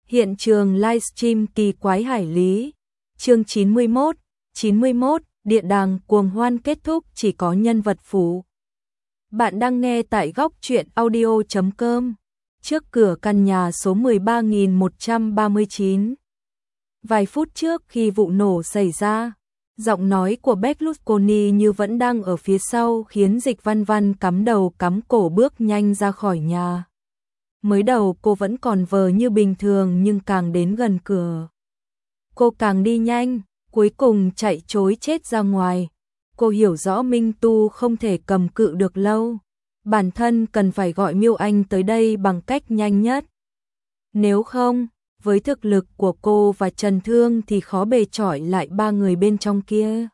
Hiện trường livestream kỳ quái hải lý. Chương 91, điện đàng cuồng hoan kết thúc, chỉ có nhân vật phụ. Bạn đang nghe tại góc truyện audio.com. Trước cửa căn nhà số 13.139. Vài phút trước khi vụ nổ xảy ra, giọng nói của Berlusconi như vẫn đang ở phía sau, khiến Dịch Văn Văn cắm đầu cắm cổ bước nhanh ra khỏi nhà. Mới đầu cô vẫn còn vờ như bình thường, nhưng càng đến gần cửa, cô càng đi nhanh, cuối cùng chạy trối chết ra ngoài. Cô hiểu rõ Minh Tu không thể cầm cự được lâu, bản thân cần phải gọi Miêu Anh tới đây bằng cách nhanh nhất. Nếu không, với thực lực của cô và Trần Thương thì khó bề chọi lại ba người bên trong kia.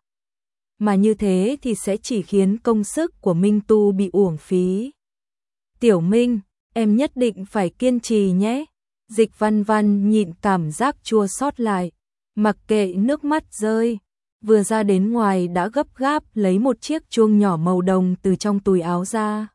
Mà như thế thì sẽ chỉ khiến công sức của Minh Tu bị uổng phí. Tiểu Minh, em nhất định phải kiên trì nhé. Dịch Văn Văn nhịn cảm giác chua xót lại, mặc kệ nước mắt rơi, vừa ra đến ngoài đã gấp gáp lấy một chiếc chuông nhỏ màu đồng từ trong túi áo ra.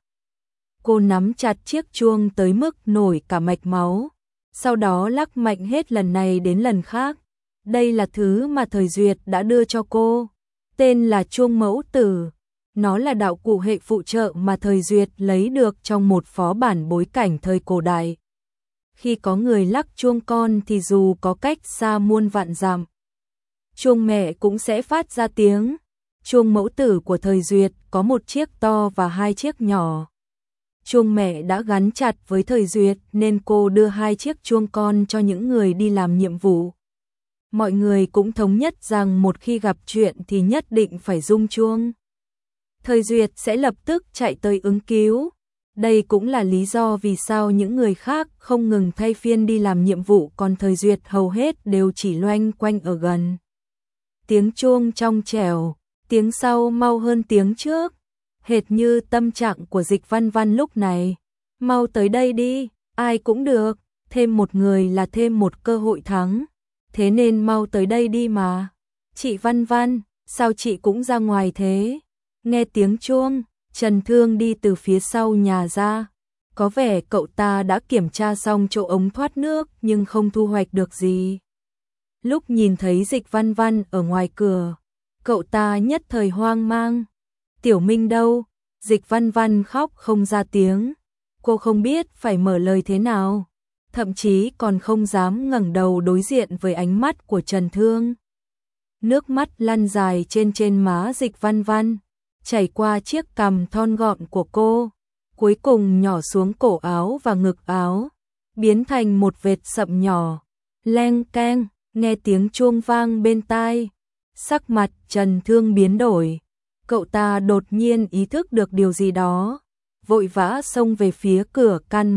Cô nắm chặt chiếc chuông tới mức nổi cả mạch máu, sau đó lắc mạnh hết lần này đến lần khác. Đây là thứ mà Thời Duyệt đã đưa cho cô, tên là chuông mẫu tử. Nó là đạo cụ hệ phụ trợ mà Thời Duyệt lấy được trong một phó bản bối cảnh thời cổ đại. Khi có người lắc chuông con thì dù có cách xa muôn vạn dặm, chuông mẹ cũng sẽ phát ra tiếng. Chuông mẫu tử của Thời Duyệt có một chiếc to và hai chiếc nhỏ. Chuông mẹ đã gắn chặt với Thời Duyệt nên cô đưa hai chiếc chuông con cho những người đi làm nhiệm vụ. Mọi người cũng thống nhất rằng một khi gặp chuyện thì nhất định phải rung chuông. Thời Duyệt sẽ lập tức chạy tới ứng cứu. Đây cũng là lý do vì sao những người khác không ngừng thay phiên đi làm nhiệm vụ, còn Thời Duyệt hầu hết đều chỉ loanh quanh ở gần. Tiếng chuông trong trẻo, tiếng sau mau hơn tiếng trước, hệt như tâm trạng của Dịch Văn Văn lúc này. Mau tới đây đi, ai cũng được, thêm một người là thêm một cơ hội thắng. Thế nên mau tới đây đi mà. Chị Văn Văn, sao chị cũng ra ngoài thế? Nghe tiếng chuông, Trần Thương đi từ phía sau nhà ra. Có vẻ cậu ta đã kiểm tra xong chỗ ống thoát nước nhưng không thu hoạch được gì. Lúc nhìn thấy Dịch Văn Văn ở ngoài cửa, cậu ta nhất thời hoang mang. Tiểu Minh đâu? Dịch Văn Văn khóc không ra tiếng. Cô không biết phải mở lời thế nào, thậm chí còn không dám ngẩng đầu đối diện với ánh mắt của Trần Thương. Nước mắt lăn dài trên má Dịch Văn Văn, chảy qua chiếc cằm thon gọn của cô, cuối cùng nhỏ xuống cổ áo và ngực áo, biến thành một vệt sậm nhỏ. Leng keng, nghe tiếng chuông vang bên tai, sắc mặt Trần Thương biến đổi. Cậu ta đột nhiên ý thức được điều gì đó, vội vã xông về phía cửa căn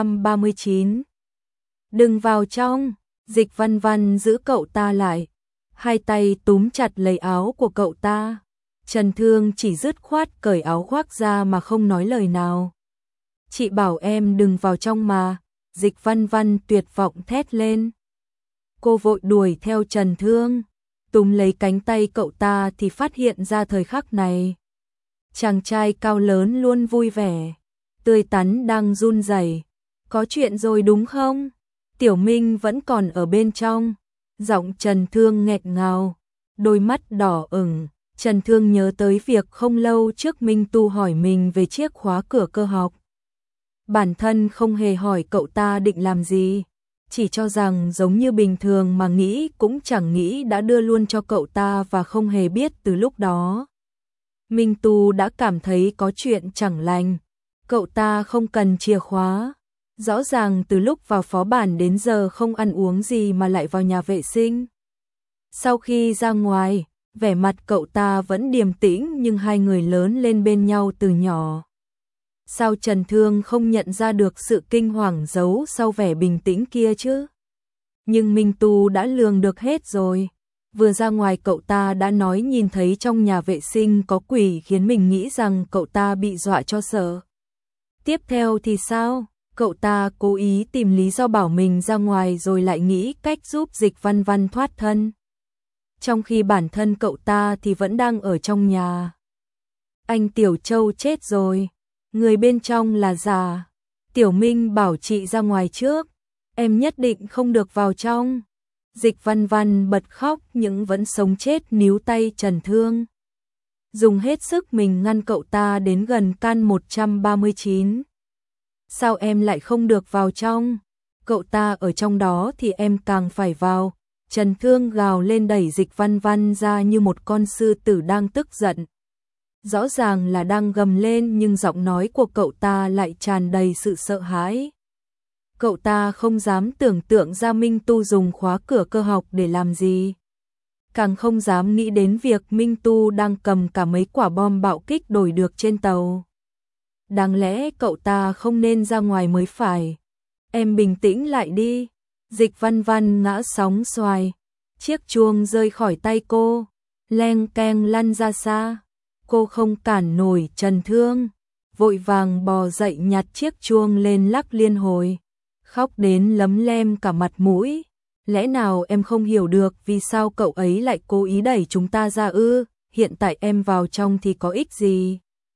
139. Đừng vào trong, Dịch Văn Văn giữ cậu ta lại, hai tay túm chặt lấy áo của cậu ta. Trần Thương chỉ dứt khoát cởi áo khoác ra mà không nói lời nào. Chị bảo em đừng vào trong mà, Dịch Văn Văn tuyệt vọng thét lên. Cô vội đuổi theo Trần Thương, túm lấy cánh tay cậu ta thì phát hiện ra thời khắc này, chàng trai cao lớn luôn vui vẻ, tươi tắn đang run rẩy. Có chuyện rồi đúng không? Tiểu Minh vẫn còn ở bên trong. Giọng Trần Thương nghẹn ngào, đôi mắt đỏ ửng. Trần Thương nhớ tới việc không lâu trước Minh Tu hỏi mình về chiếc khóa cửa cơ học. Bản thân không hề hỏi cậu ta định làm gì, chỉ cho rằng giống như bình thường mà nghĩ cũng chẳng nghĩ đã đưa luôn cho cậu ta và không hề biết từ lúc đó. Minh Tu đã cảm thấy có chuyện chẳng lành, cậu ta không cần chìa khóa. Rõ ràng từ lúc vào phó bản đến giờ không ăn uống gì mà lại vào nhà vệ sinh. Sau khi ra ngoài, vẻ mặt cậu ta vẫn điềm tĩnh nhưng hai người lớn lên bên nhau từ nhỏ. Sao Trần Thương không nhận ra được sự kinh hoàng giấu sau vẻ bình tĩnh kia chứ? Nhưng Minh Tu đã lường được hết rồi. Vừa ra ngoài cậu ta đã nói nhìn thấy trong nhà vệ sinh có quỷ, khiến mình nghĩ rằng cậu ta bị dọa cho sợ. Tiếp theo thì sao? Cậu ta cố ý tìm lý do bảo mình ra ngoài rồi lại nghĩ cách giúp Dịch Văn Văn thoát thân, trong khi bản thân cậu ta thì vẫn đang ở trong nhà. Anh Tiểu Châu chết rồi, người bên trong là già. Tiểu Minh bảo chị ra ngoài trước, em nhất định không được vào trong. Dịch Văn Văn bật khóc nhưng vẫn sống chết níu tay Trần Thương. Dùng hết sức mình ngăn cậu ta đến gần căn 139. Sao em lại không được vào trong? Cậu ta ở trong đó thì em càng phải vào. Trần Thương gào lên đẩy Dịch Văn Văn ra như một con sư tử đang tức giận. Rõ ràng là đang gầm lên nhưng giọng nói của cậu ta lại tràn đầy sự sợ hãi. Cậu ta không dám tưởng tượng ra Minh Tu dùng khóa cửa cơ học để làm gì. Càng không dám nghĩ đến việc Minh Tu đang cầm cả mấy quả bom bạo kích đổi được trên tàu. Đáng lẽ cậu ta không nên ra ngoài mới phải. Em bình tĩnh lại đi. Dịch Văn Văn ngã sóng xoài. Chiếc chuông rơi khỏi tay cô, leng keng lăn ra xa. Cô không cản nổi Trần Thương, vội vàng bò dậy nhặt chiếc chuông lên lắc liên hồi. Khóc đến lấm lem cả mặt mũi. Lẽ nào em không hiểu được vì sao cậu ấy lại cố ý đẩy chúng ta ra ư? Hiện tại em vào trong thì có ích gì?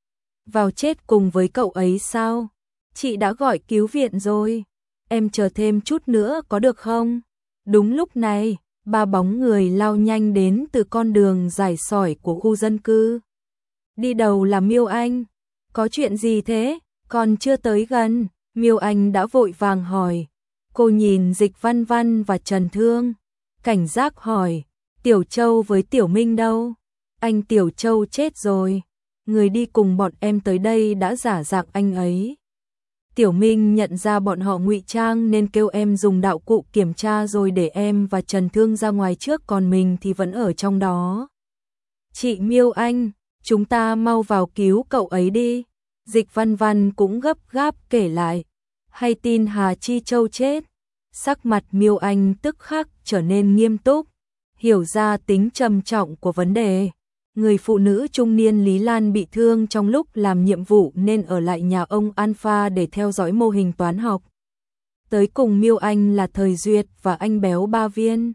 Vào chết cùng với cậu ấy sao? Chị đã gọi cứu viện rồi. Em chờ thêm chút nữa có được không? Đúng lúc này, ba bóng người lao nhanh đến từ con đường dài sỏi của khu dân cư. Đi đầu là Miêu Anh. Có chuyện gì thế? Còn chưa tới gần, Miêu Anh đã vội vàng hỏi. Cô nhìn Dịch Văn Văn và Trần Thương, cảnh giác hỏi, Tiểu Châu với Tiểu Minh đâu? Anh Tiểu Châu chết rồi. Người đi cùng bọn em tới đây đã giả dạng anh ấy. Tiểu Minh nhận ra bọn họ ngụy trang nên kêu em dùng đạo cụ kiểm tra rồi để em và Trần Thương ra ngoài trước, còn mình thì vẫn ở trong đó. Chị Miêu Anh, chúng ta mau vào cứu cậu ấy đi. Dịch Văn Văn cũng gấp gáp kể lại. Hay tin Hà Chi Châu chết? Sắc mặt Miêu Anh tức khắc trở nên nghiêm túc, hiểu ra tính trầm trọng của vấn đề. Người phụ nữ trung niên Lý Lan bị thương trong lúc làm nhiệm vụ nên ở lại nhà ông Alpha để theo dõi mô hình toán học. Tới cùng Miêu Anh là Thời Duyệt và anh béo Ba Viên.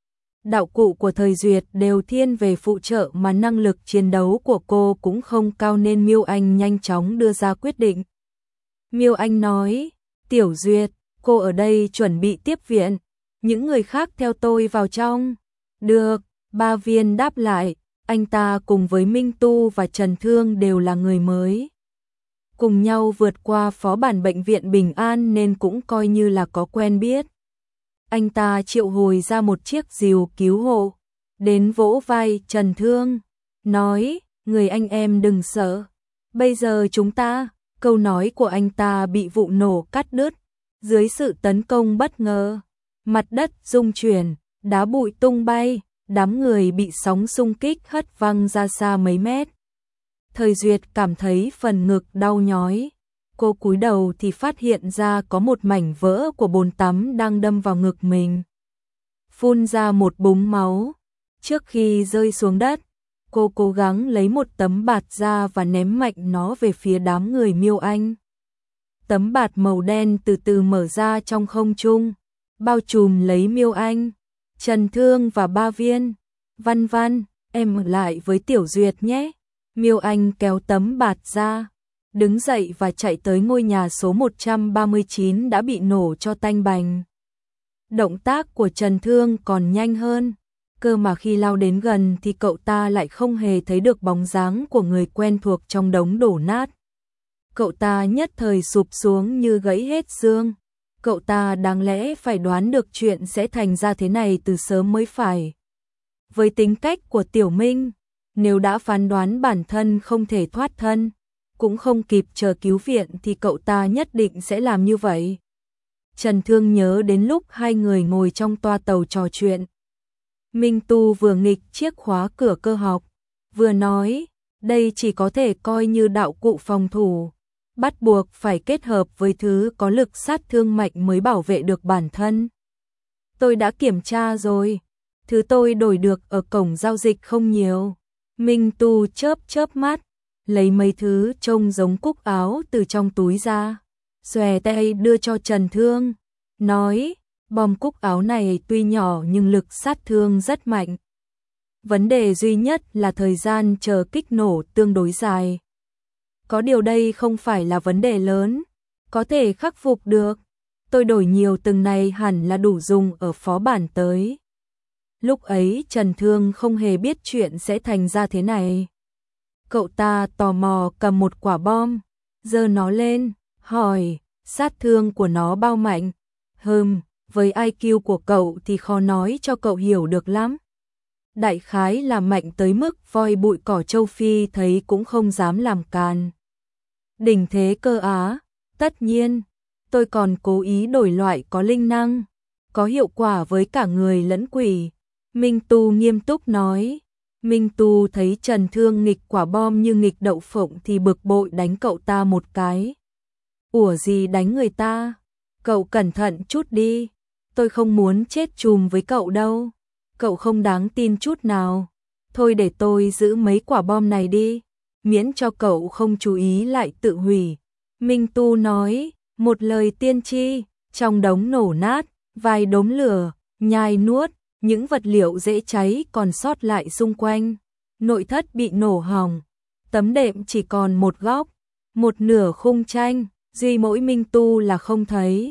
Đạo cụ của Thời Duyệt đều thiên về phụ trợ mà năng lực chiến đấu của cô cũng không cao nên Miêu Anh nhanh chóng đưa ra quyết định. Miêu Anh nói, Tiểu Duyệt, cô ở đây chuẩn bị tiếp viện, những người khác theo tôi vào trong. Được, Ba Viên đáp lại, anh ta cùng với Minh Tu và Trần Thương đều là người mới. Cùng nhau vượt qua phó bản bệnh viện Bình An nên cũng coi như là có quen biết. Anh ta triệu hồi ra một chiếc rìu cứu hộ, đến vỗ vai Trần Thương, nói, người anh em đừng sợ. Bây giờ chúng ta, câu nói của anh ta bị vụ nổ cắt đứt. Dưới sự tấn công bất ngờ, mặt đất rung chuyển, đá bụi tung bay, đám người bị sóng xung kích hất văng ra xa mấy mét. Thời Duyệt cảm thấy phần ngực đau nhói. Cô cúi đầu thì phát hiện ra có một mảnh vỡ của bồn tắm đang đâm vào ngực mình. Phun ra một búng máu. Trước khi rơi xuống đất, cô cố gắng lấy một tấm bạt ra và ném mạnh nó về phía đám người Miêu Anh. Tấm bạt màu đen từ từ mở ra trong không trung, bao trùm lấy Miêu Anh, Trần Thương và Ba Viên. Văn Văn, em ở lại với Tiểu Duyệt nhé. Miêu Anh kéo tấm bạt ra, đứng dậy và chạy tới ngôi nhà số 139 đã bị nổ cho tanh bành. Động tác của Trần Thương còn nhanh hơn, cơ mà khi lao đến gần thì cậu ta lại không hề thấy được bóng dáng của người quen thuộc trong đống đổ nát. Cậu ta nhất thời sụp xuống như gãy hết xương. Cậu ta đáng lẽ phải đoán được chuyện sẽ thành ra thế này từ sớm mới phải. Với tính cách của Tiểu Minh, nếu đã phán đoán bản thân không thể thoát thân, cũng không kịp chờ cứu viện thì cậu ta nhất định sẽ làm như vậy. Trần Thương nhớ đến lúc hai người ngồi trong toa tàu trò chuyện. Minh Tu vừa nghịch chiếc khóa cửa cơ học, vừa nói, đây chỉ có thể coi như đạo cụ phòng thủ, bắt buộc phải kết hợp với thứ có lực sát thương mạnh mới bảo vệ được bản thân. Tôi đã kiểm tra rồi, thứ tôi đổi được ở cổng giao dịch không nhiều. Minh Tu chớp chớp mắt, lấy mấy thứ trông giống cúc áo từ trong túi ra, xòe tay đưa cho Trần Thương, nói, bom cúc áo này tuy nhỏ nhưng lực sát thương rất mạnh. Vấn đề duy nhất là thời gian chờ kích nổ tương đối dài. Có điều đây không phải là vấn đề lớn, có thể khắc phục được. tôi đổi nhiều từng này hẳn là đủ dùng ở phó bản tới. Lúc ấy Trần Thương không hề biết chuyện sẽ thành ra thế này. Cậu ta tò mò cầm một quả bom, giơ nó lên, hỏi, sát thương của nó bao mạnh? Với IQ của cậu thì khó nói cho cậu hiểu được lắm. Đại khái là mạnh tới mức voi bụi cỏ châu Phi thấy cũng không dám làm càn. Đỉnh thế cơ á, tất nhiên, tôi còn cố ý đổi loại có linh năng, có hiệu quả với cả người lẫn quỷ. Minh Tu nghiêm túc nói. Minh Tu thấy Trần Thương nghịch quả bom như nghịch đậu phộng thì bực bội đánh cậu ta một cái. Ủa gì đánh người ta? Cậu cẩn thận chút đi, tôi không muốn chết chùm với cậu đâu. Cậu không đáng tin chút nào. Thôi để tôi giữ mấy quả bom này đi, miễn cho cậu không chú ý lại tự hủy. Minh Tu nói, một lời tiên tri, trong đống nổ nát, vài đốm lửa, nhai nuốt, những vật liệu dễ cháy còn sót lại xung quanh. Nội thất bị nổ hỏng, tấm đệm chỉ còn một góc, một nửa khung tranh, duy mỗi Minh Tu là không thấy.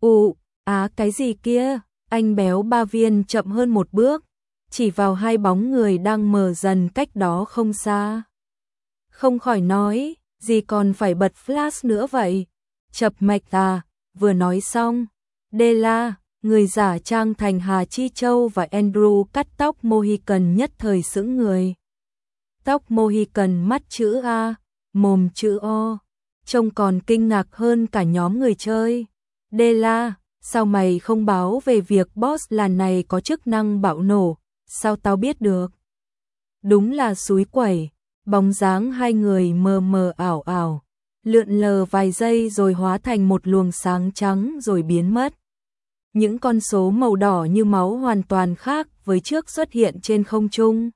Cái gì kia? Anh béo Ba Viên chậm hơn một bước, chỉ vào hai bóng người đang mờ dần cách đó không xa. Không khỏi nói, gì còn phải bật flash nữa vậy? Chập mạch à? Vừa nói xong, Della, người giả trang thành Hà Chi Châu và Andrew cắt tóc Mohican nhất thời sững người. Tóc Mohican mắt chữ A, mồm chữ O, trông còn kinh ngạc hơn cả nhóm người chơi. Della, sao mày không báo về việc boss làn này có chức năng bạo nổ, sao tao biết được? Đúng là xúi quẩy, bóng dáng hai người mờ mờ ảo ảo, lượn lờ vài giây rồi hóa thành một luồng sáng trắng rồi biến mất. Những con số màu đỏ như máu hoàn toàn khác với trước xuất hiện trên không trung.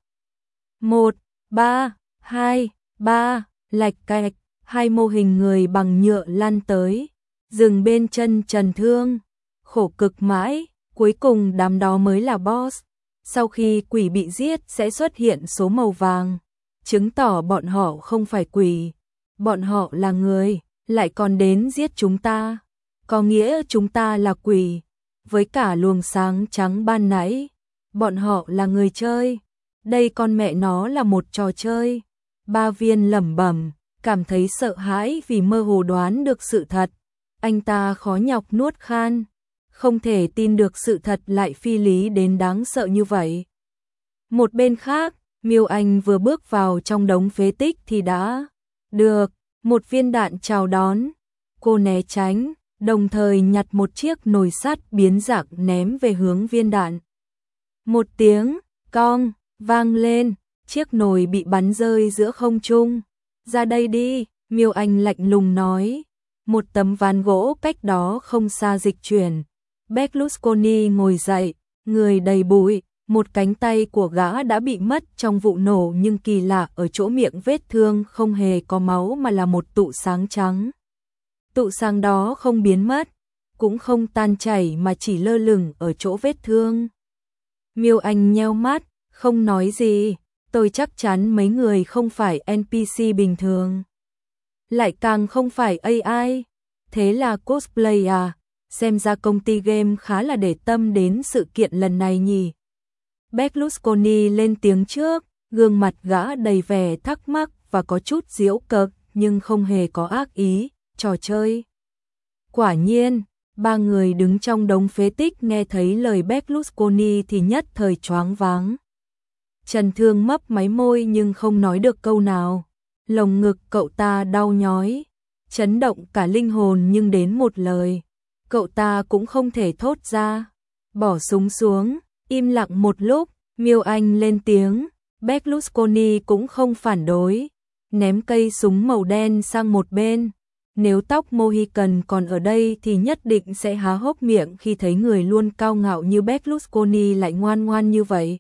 1, 3, 2, 3, lạch cạch, hai mô hình người bằng nhựa lăn tới, dừng bên chân Trần Thương. Khổ cực mãi, cuối cùng đám đó mới là boss. Sau khi quỷ bị giết sẽ xuất hiện số màu vàng, chứng tỏ bọn họ không phải quỷ, bọn họ là người, lại còn đến giết chúng ta, có nghĩa chúng ta là quỷ. Với cả luồng sáng trắng ban nãy, bọn họ là người chơi, đây con mẹ nó là một trò chơi. Ba Viên lẩm bẩm, cảm thấy sợ hãi vì mơ hồ đoán được sự thật. Anh ta khó nhọc nuốt khan, không thể tin được sự thật lại phi lý đến đáng sợ như vậy. Một bên khác, Miêu Anh vừa bước vào trong đống phế tích thì đã được một viên đạn chào đón. Cô né tránh, đồng thời nhặt một chiếc nồi sắt biến dạng ném về hướng viên đạn. Một tiếng cong vang lên, chiếc nồi bị bắn rơi giữa không trung. Ra đây đi, Miêu Anh lạnh lùng nói. Một tấm ván gỗ cách đó không xa dịch chuyển. Berlusconi ngồi dậy, người đầy bụi, một cánh tay của gã đã bị mất trong vụ nổ nhưng kỳ lạ ở chỗ miệng vết thương không hề có máu mà là một tụ sáng trắng. Tụ sáng đó không biến mất, cũng không tan chảy mà chỉ lơ lửng ở chỗ vết thương. Miêu Anh nheo mắt, không nói gì, tôi chắc chắn mấy người không phải NPC bình thường. Lại càng không phải AI, thế là cosplay à, xem ra công ty game khá là để tâm đến sự kiện lần này nhỉ. Berlusconi lên tiếng trước, gương mặt gã đầy vẻ thắc mắc và có chút giễu cợt nhưng không hề có ác ý, trò chơi. Quả nhiên, ba người đứng trong đống phế tích nghe thấy lời Berlusconi thì nhất thời choáng váng. Trần Thương mấp máy môi nhưng không nói được câu nào. Lồng ngực cậu ta đau nhói, chấn động cả linh hồn nhưng đến một lời, cậu ta cũng không thể thốt ra. Bỏ súng xuống, im lặng một lúc, Miêu Anh lên tiếng, Berlusconi cũng không phản đối, ném cây súng màu đen sang một bên. Nếu tóc Mohican còn ở đây thì nhất định sẽ há hốc miệng khi thấy người luôn cao ngạo như Berlusconi lại ngoan ngoan như vậy.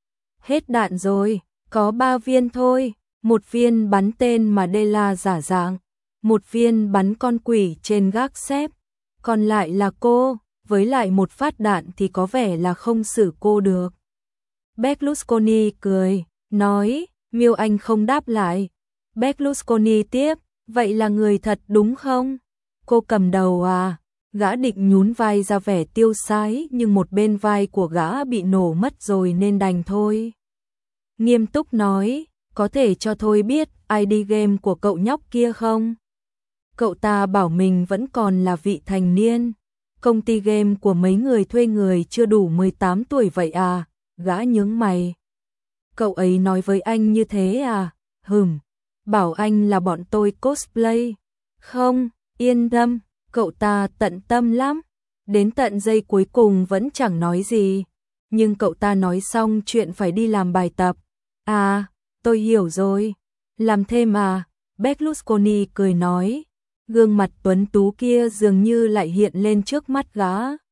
Hết đạn rồi, có 3 viên thôi, một viên bắn tên mà Della giả dạng, một viên bắn con quỷ trên gác xếp, còn lại là cô, với lại một phát đạn thì có vẻ là không xử cô được. Berlusconi cười, nói, Miêu Anh không đáp lại. Berlusconi tiếp, vậy là người thật đúng không? Cô cầm đầu à? Gã định nhún vai ra vẻ tiêu sái nhưng một bên vai của gã bị nổ mất rồi nên đành thôi. Nghiêm túc nói, có thể cho tôi biết ID game của cậu nhóc kia không? Cậu ta bảo mình vẫn còn là vị thành niên. Công ty game của mấy người thuê người chưa đủ 18 tuổi vậy à? Gã nhướng mày. Cậu ấy nói với anh như thế à? Bảo anh là bọn tôi cosplay. Không, yên tâm, cậu ta tận tâm lắm. Đến tận giây cuối cùng vẫn chẳng nói gì. Nhưng cậu ta nói xong chuyện phải đi làm bài tập. À, tôi hiểu rồi. Làm thêm à? Berlusconi cười nói. Gương mặt tuấn tú kia dường như lại hiện lên trước mắt gã.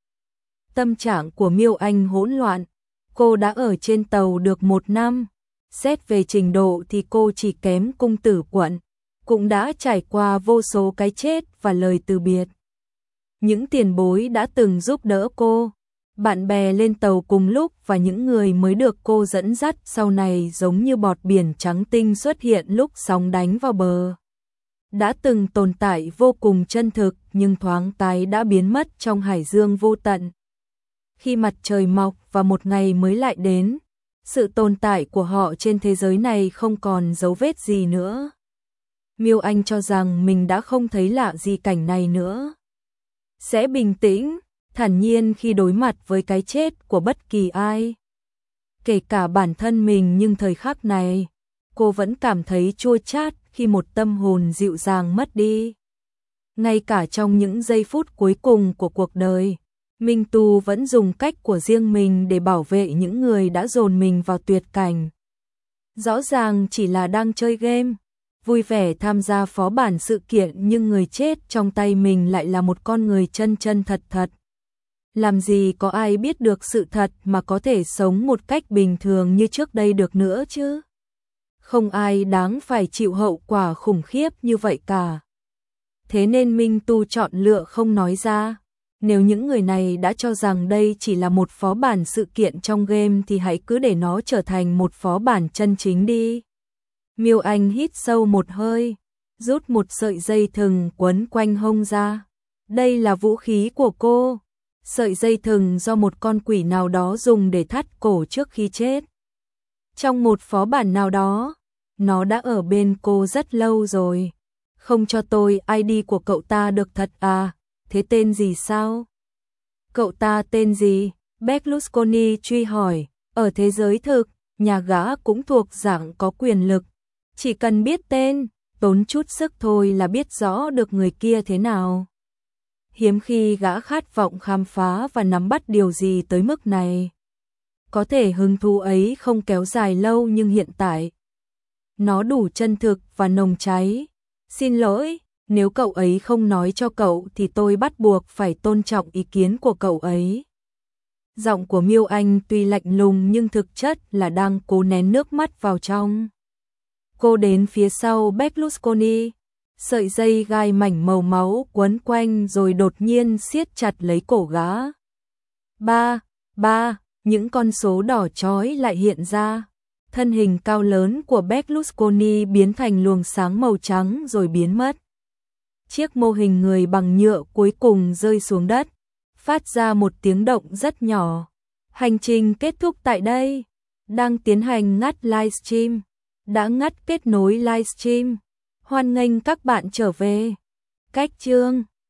Tâm trạng của Miêu Anh hỗn loạn. Cô đã ở trên tàu được 1 năm. Xét về trình độ thì cô chỉ kém cung tử quận. Cũng đã trải qua vô số cái chết và lời từ biệt. Những tiền bối đã từng giúp đỡ cô. Bạn bè lên tàu cùng lúc và những người mới được cô dẫn dắt sau này giống như bọt biển trắng tinh xuất hiện lúc sóng đánh vào bờ. Đã từng tồn tại vô cùng chân thực nhưng thoáng cái đã biến mất trong hải dương vô tận. Khi mặt trời mọc và một ngày mới lại đến, sự tồn tại của họ trên thế giới này không còn dấu vết gì nữa. Miêu Anh cho rằng mình đã không thấy lạ gì cảnh này nữa. Sẽ bình tĩnh, thản nhiên khi đối mặt với cái chết của bất kỳ ai. Kể cả bản thân mình nhưng thời khắc này, cô vẫn cảm thấy chua chát khi một tâm hồn dịu dàng mất đi. Ngay cả trong những giây phút cuối cùng của cuộc đời, Minh Tu vẫn dùng cách của riêng mình để bảo vệ những người đã dồn mình vào tuyệt cảnh. Rõ ràng chỉ là đang chơi game, vui vẻ tham gia phó bản sự kiện nhưng người chết trong tay mình lại là một con người chân chân thật thật. Làm gì có ai biết được sự thật mà có thể sống một cách bình thường như trước đây được nữa chứ? Không ai đáng phải chịu hậu quả khủng khiếp như vậy cả. Thế nên Minh Tu chọn lựa không nói ra. Nếu những người này đã cho rằng đây chỉ là một phó bản sự kiện trong game thì hãy cứ để nó trở thành một phó bản chân chính đi. Miêu Anh hít sâu một hơi, rút một sợi dây thừng quấn quanh hông ra. Đây là vũ khí của cô. Sợi dây thừng do một con quỷ nào đó dùng để thắt cổ trước khi chết. Trong một phó bản nào đó, nó đã ở bên cô rất lâu rồi. Không cho tôi ID của cậu ta được thật à? Thế tên gì sao? Cậu ta tên gì? Berlusconi truy hỏi. Ở thế giới thực, nhà gã cũng thuộc dạng có quyền lực. Chỉ cần biết tên, tốn chút sức thôi là biết rõ được người kia thế nào. Hiếm khi gã khát vọng khám phá và nắm bắt điều gì tới mức này. Có thể hứng thú ấy không kéo dài lâu nhưng hiện tại nó đủ chân thực và nồng cháy. Xin lỗi, nếu cậu ấy không nói cho cậu thì tôi bắt buộc phải tôn trọng ý kiến của cậu ấy. Giọng của Miêu Anh tuy lạnh lùng nhưng thực chất là đang cố nén nước mắt vào trong. Cô đến phía sau Berlusconi, sợi dây gai mảnh màu máu quấn quanh rồi đột nhiên siết chặt lấy cổ gã. Ba, những con số đỏ chói lại hiện ra. Thân hình cao lớn của Berlusconi biến thành luồng sáng màu trắng rồi biến mất. Chiếc mô hình người bằng nhựa cuối cùng rơi xuống đất, phát ra một tiếng động rất nhỏ. Hành trình kết thúc tại đây. Đang tiến hành ngắt livestream. Đã ngắt kết nối livestream. Hoan nghênh các bạn trở về. Cách chương